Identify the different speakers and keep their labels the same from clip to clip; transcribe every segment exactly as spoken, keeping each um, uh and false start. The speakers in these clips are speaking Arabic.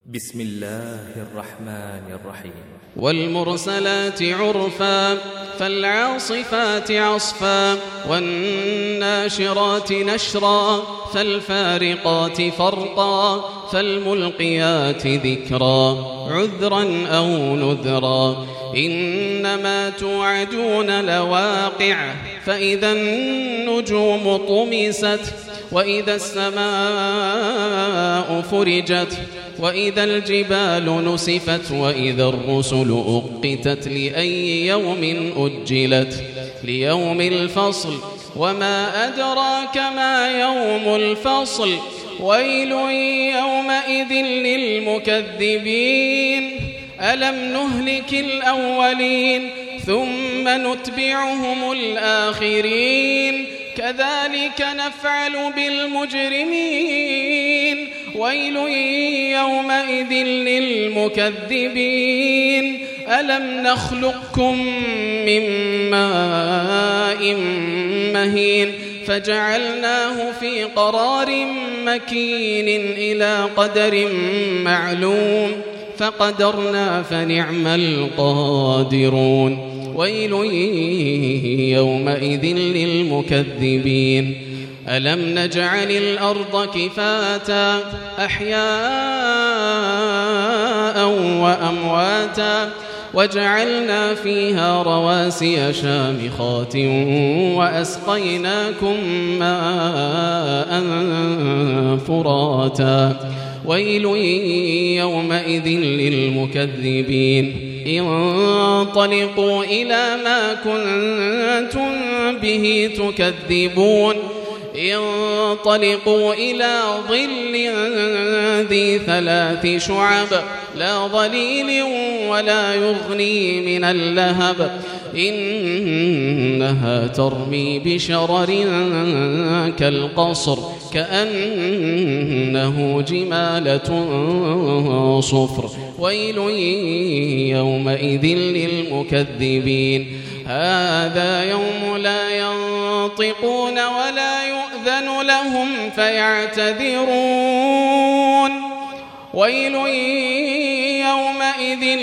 Speaker 1: بسم الله الرحمن الرحيم.
Speaker 2: والمرسلات عرفا فالعاصفات عصفا والناشرات نشرا فالفارقات فرقا فالملقيات ذكرا عذرا أو نذرا إنما توعدون لواقع فإذا النجوم طمست وإذا السماء فرجت وإذا الجبال نسفت وإذا الرسل أقتت لأي يوم أجلت ليوم الفصل وما أدراك ما يوم الفصل ويل يومئذ للمكذبين ألم نهلك الأولين ثم نتبعهم الآخرين كذلك نفعل بالمجرمين ويل يومئذ للمكذبين ألم نخلقكم من ماء مهين فجعلناه في قرار مكين إلى قدر معلوم فقدرنا فنعم القادرون ويل يومئذ للمكذبين ألم نجعل الأرض كفاتا أحياء وأمواتا وجعلنا فيها رواسي شامخات وأسقيناكم ماء فراتا ويل يومئذ للمكذبين انطلقوا إلى ما كنتم به تكذبون انطلقوا إلى ظل ذي ثلاث شعب لا ظليل ولا يغني من اللهب إنها ترمي بشرر كالقصر كأنه جمالة صفر ويل يومئذ للمكذبين هذا يوم لا ينطقون ولا يؤذن لهم فيعتذرون ويل يومئذ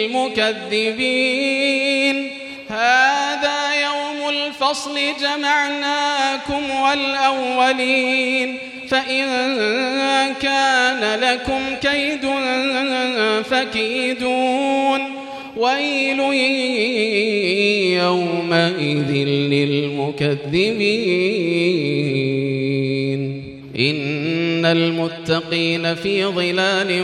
Speaker 2: للمكذبين هذا يوم الفصل جمعناكم والأولين فإن كان لكم كيد فكيدون ويل يومئذ للمكذبين إن المتقين في ظلال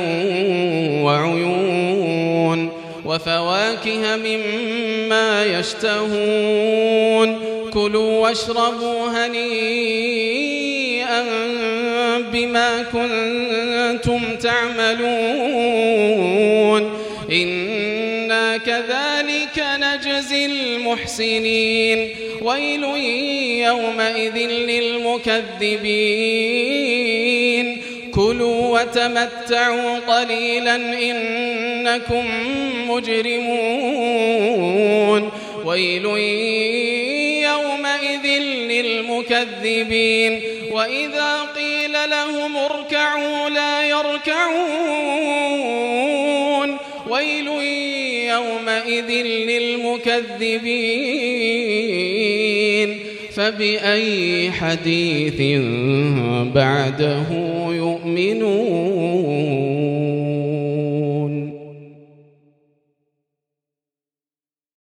Speaker 2: وعيون وفواكه مما يشتهون كلوا واشربوا هنيئا بما كنتم تعملون إنا كذلك نجزي المحسنين ويل يومئذ للمكذبين كلوا وتمتعوا قليلا إنكم مجرمون ويل يومئذ للمكذبين وإذا قيل لهم اركعوا لا يركعون ويل يومئذ للمكذبين فبأي حديث بعده يؤمنون